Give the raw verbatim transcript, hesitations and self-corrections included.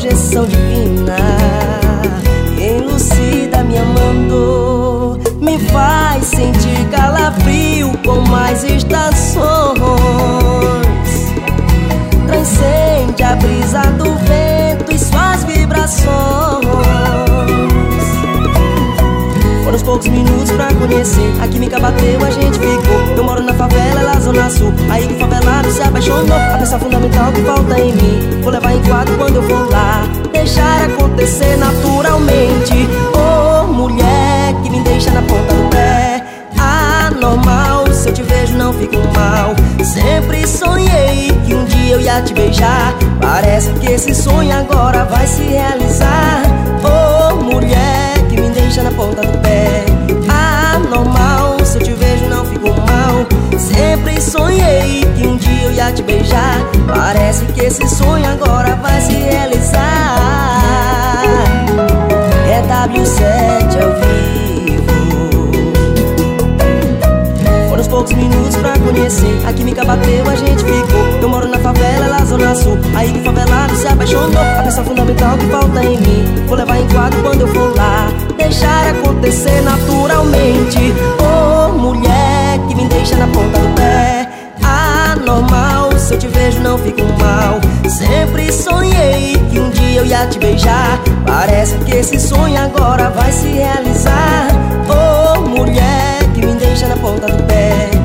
proteção divina que elucida me amando, me faz sentir calafrio com mais estações, transcende a brisa do vento e suas vibrações. Foram os poucos minutos pra conhecer, a química bateu, a gente ficou. Eu moro na favela, ela zona sul, aí que o favelado se apaixonou. A peça fundamental que falta em mim, vou levar em quadro quando eu for lá, deixar acontecer naturalmente. Oh, mulher que me deixa na ponta do pé, anormal, se eu te vejo não fico mal. Sempre sonhei que um dia eu ia te beijar, parece que esse sonho agora vai se realizar. Oh, mulher que me deixa na ponta do pé, anormal, se eu te vejo não fico mal. Sempre sonhei que um dia eu ia te beijar, parece que esse sonho agora vai se realizar. É W sete ao vivo. Foram os poucos minutos pra conhecer, a química bateu, a gente ficou. Eu moro na favela, ela zona sul, aí que o favelado se apaixonou. A peça fundamental que falta em mim, vou levar em quadro quando eu for lá, deixar acontecer naturalmente. Oh, mulher que me deixa na ponta do pé, anormal, se eu te vejo não fico mal. Sempre sonhei que um dia eu ia te beijar, parece que esse sonho agora vai se realizar. Oh, mulher que me deixa na ponta do pé,